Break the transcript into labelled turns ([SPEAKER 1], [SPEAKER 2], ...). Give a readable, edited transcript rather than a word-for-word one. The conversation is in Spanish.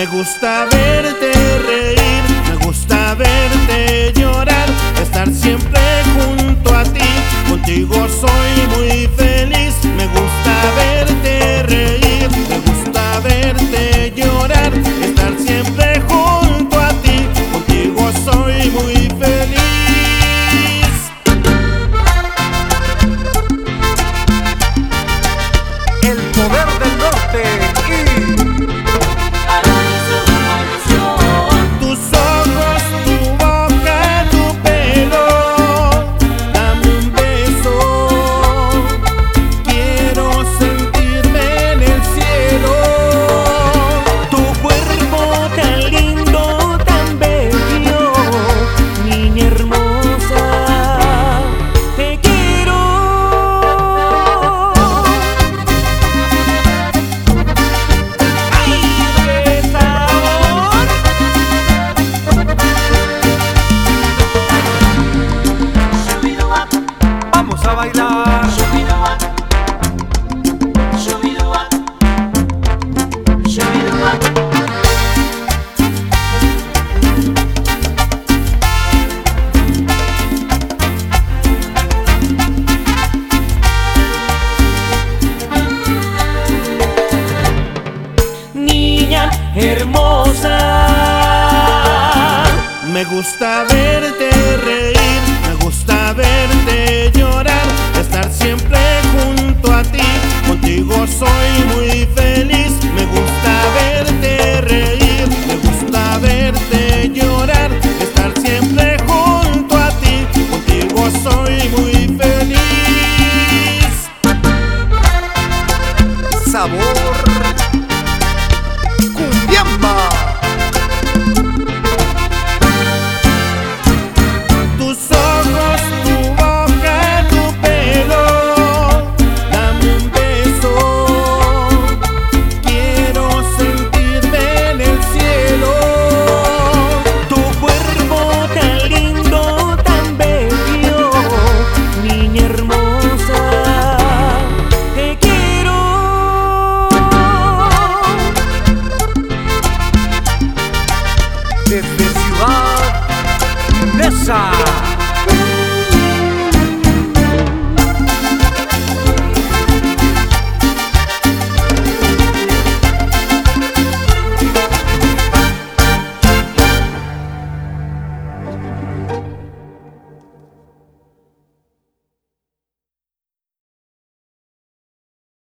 [SPEAKER 1] Me gusta verte reír, me gusta verte llorar, estar siempre junto a ti, contigo soy muy feliz. Me gusta verte reír, me gusta verte llorar, estar siempre junto a ti, contigo soy muy feliz.
[SPEAKER 2] El poder del norte y
[SPEAKER 1] tus ojos, tu boca, tu pelo, dame un beso, quiero sentirme en el cielo.
[SPEAKER 3] Tu cuerpo tan lindo, tan bello, niña hermosa, te quiero. ¡Ay, qué sabor!
[SPEAKER 2] vamos a bailar.
[SPEAKER 3] Niña hermosa,
[SPEAKER 1] Me gusta verte reír, me gusta verte llorar, estar siempre junto a ti, contigo soy muy feliz.